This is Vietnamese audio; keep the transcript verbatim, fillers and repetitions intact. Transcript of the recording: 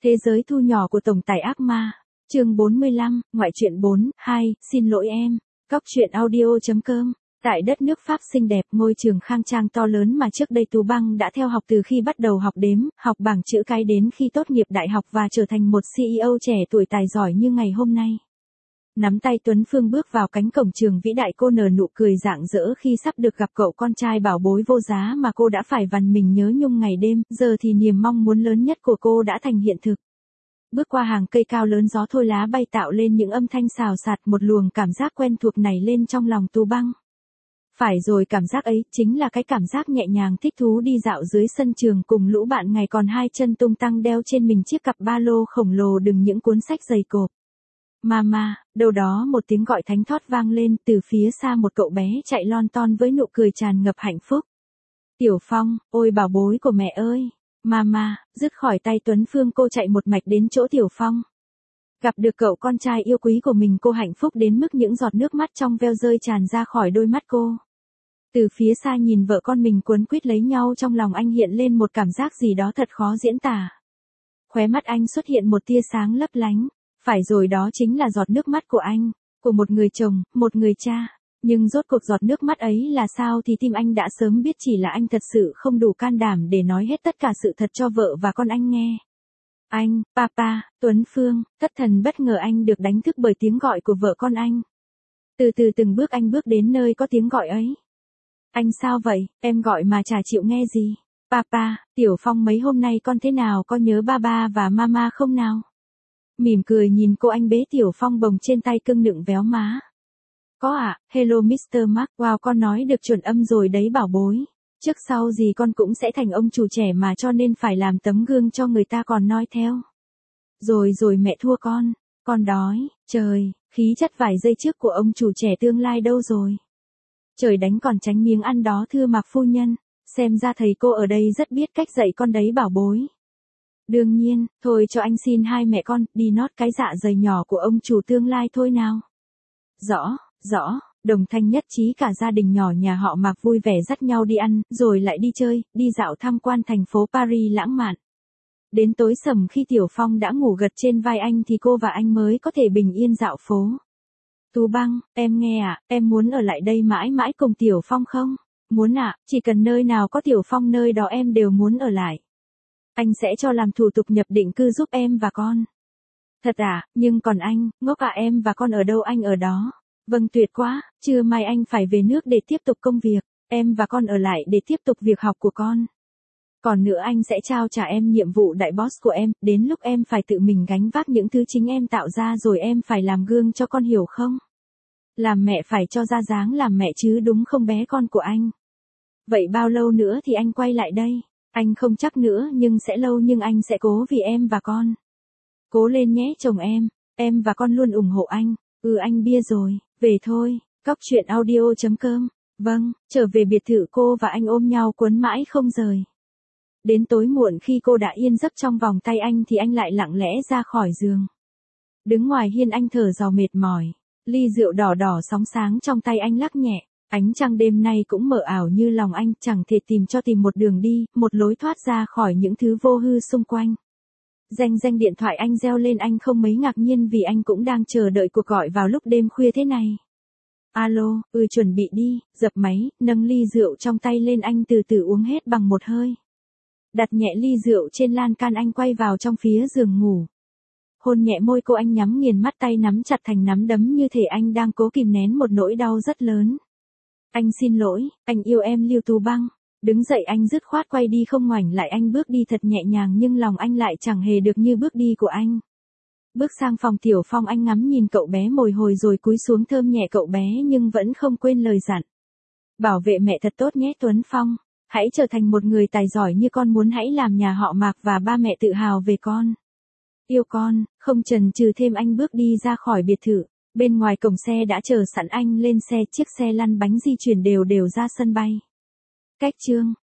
Thế giới thu nhỏ của tổng tài ác ma. Chương bốn mươi lăm, ngoại truyện bốn, hai, xin lỗi em. Cóc truyện audio.com. Tại đất nước Pháp xinh đẹp, ngôi trường khang trang to lớn mà trước đây Tú Băng đã theo học từ khi bắt đầu học đếm, học bảng chữ cái đến khi tốt nghiệp đại học và trở thành một xê e ô trẻ tuổi tài giỏi như ngày hôm nay. Nắm tay Tuấn Phương bước vào cánh cổng trường vĩ đại, cô nở nụ cười rạng rỡ khi sắp được gặp cậu con trai bảo bối vô giá mà cô đã phải vằn mình nhớ nhung ngày đêm, giờ thì niềm mong muốn lớn nhất của cô đã thành hiện thực. Bước qua hàng cây cao lớn, gió thôi lá bay tạo lên những âm thanh xào xạc, một luồng cảm giác quen thuộc nảy lên trong lòng Tú Băng. Phải rồi, cảm giác ấy chính là cái cảm giác nhẹ nhàng thích thú đi dạo dưới sân trường cùng lũ bạn ngày còn hai chân tung tăng đeo trên mình chiếc cặp ba lô khổng lồ đựng những cuốn sách dày cộp. Mama, đâu đó một tiếng gọi thánh thót vang lên, từ phía xa một cậu bé chạy lon ton với nụ cười tràn ngập hạnh phúc. Tiểu Phong, ôi bảo bối của mẹ ơi. Mama, dứt khỏi tay Tuấn Phương, cô chạy một mạch đến chỗ Tiểu Phong. Gặp được cậu con trai yêu quý của mình, cô hạnh phúc đến mức những giọt nước mắt trong veo rơi tràn ra khỏi đôi mắt cô. Từ phía xa nhìn vợ con mình quấn quýt lấy nhau, trong lòng anh hiện lên một cảm giác gì đó thật khó diễn tả. Khóe mắt anh xuất hiện một tia sáng lấp lánh. Phải rồi, đó chính là giọt nước mắt của anh, của một người chồng, một người cha. Nhưng rốt cuộc giọt nước mắt ấy là sao thì tim anh đã sớm biết, chỉ là anh thật sự không đủ can đảm để nói hết tất cả sự thật cho vợ và con anh nghe. Anh, Papa, Tuấn Phương, thất thần bất ngờ anh được đánh thức bởi tiếng gọi của vợ con anh. Từ từ từng bước anh bước đến nơi có tiếng gọi ấy. Anh sao vậy, em gọi mà chả chịu nghe gì. Papa, Tiểu Phong mấy hôm nay con thế nào, có nhớ Baba và Mama không nào? Mỉm cười nhìn cô, anh bế Tiểu Phong bồng trên tay cưng nựng véo má. Có ạ, à, hello mít-tơ Mark, wow con nói được chuẩn âm rồi đấy bảo bối. Trước sau gì con cũng sẽ thành ông chủ trẻ mà, cho nên phải làm tấm gương cho người ta còn noi theo. Rồi rồi mẹ thua con, con đói, trời, khí chất vài giây trước của ông chủ trẻ tương lai đâu rồi? Trời đánh còn tránh miếng ăn đó thưa Mạc phu nhân, xem ra thầy cô ở đây rất biết cách dạy con đấy bảo bối. Đương nhiên, thôi cho anh xin hai mẹ con đi nót cái dạ dày nhỏ của ông chủ tương lai thôi nào. Rõ, rõ, đồng thanh nhất trí, cả gia đình nhỏ nhà họ Mạc vui vẻ dắt nhau đi ăn, rồi lại đi chơi, đi dạo tham quan thành phố Paris lãng mạn. Đến tối sầm khi Tiểu Phong đã ngủ gật trên vai anh thì cô và anh mới có thể bình yên dạo phố. Tú Băng, em nghe ạ, à, em muốn ở lại đây mãi mãi cùng Tiểu Phong không? Muốn ạ, à, chỉ cần nơi nào có Tiểu Phong nơi đó em đều muốn ở lại. Anh sẽ cho làm thủ tục nhập định cư giúp em và con. Thật à, nhưng còn anh, ngốc à, em và con ở đâu anh ở đó. Vâng tuyệt quá, trưa mai anh phải về nước để tiếp tục công việc, em và con ở lại để tiếp tục việc học của con. Còn nữa, anh sẽ trao trả em nhiệm vụ đại boss của em, đến lúc em phải tự mình gánh vác những thứ chính em tạo ra, rồi em phải làm gương cho con, hiểu không? Làm mẹ phải cho ra dáng làm mẹ chứ, đúng không bé con của anh? Vậy bao lâu nữa thì anh quay lại đây? Anh không chắc nữa, nhưng sẽ lâu, nhưng anh sẽ cố vì em và con. Cố lên nhé chồng em, em và con luôn ủng hộ anh. Ừ anh bia rồi, về thôi. Cóc truyện audio.com. Vâng, trở về biệt thự, cô và anh ôm nhau quấn mãi không rời. Đến tối muộn khi cô đã yên giấc trong vòng tay anh thì anh lại lặng lẽ ra khỏi giường. Đứng ngoài hiên anh thở rào mệt mỏi. Ly rượu đỏ đỏ sóng sáng trong tay anh lắc nhẹ. Ánh trăng đêm nay cũng mờ ảo như lòng anh, chẳng thể tìm cho tìm một đường đi, một lối thoát ra khỏi những thứ vô hư xung quanh. Reng reng điện thoại anh reo lên, anh không mấy ngạc nhiên vì anh cũng đang chờ đợi cuộc gọi vào lúc đêm khuya thế này. Alo, ừ chuẩn bị đi, dập máy, nâng ly rượu trong tay lên, anh từ từ uống hết bằng một hơi. Đặt nhẹ ly rượu trên lan can, anh quay vào trong phía giường ngủ. Hôn nhẹ môi cô, anh nhắm nghiền mắt, tay nắm chặt thành nắm đấm như thể anh đang cố kìm nén một nỗi đau rất lớn. Anh xin lỗi, anh yêu em Lưu Tú Băng. Đứng dậy anh dứt khoát quay đi, không ngoảnh lại, anh bước đi thật nhẹ nhàng nhưng lòng anh lại chẳng hề được như bước đi của anh. Bước sang phòng Tiểu Phong, anh ngắm nhìn cậu bé mồi hồi rồi cúi xuống thơm nhẹ cậu bé nhưng vẫn không quên lời dặn. Bảo vệ mẹ thật tốt nhé Tuấn Phong. Hãy trở thành một người tài giỏi như con muốn, hãy làm nhà họ Mạc và ba mẹ tự hào về con. Yêu con. Không chần chừ thêm anh bước đi ra khỏi biệt thự. Bên ngoài cổng xe đã chờ sẵn, anh lên xe, chiếc xe lăn bánh di chuyển đều đều ra sân bay. Cách chương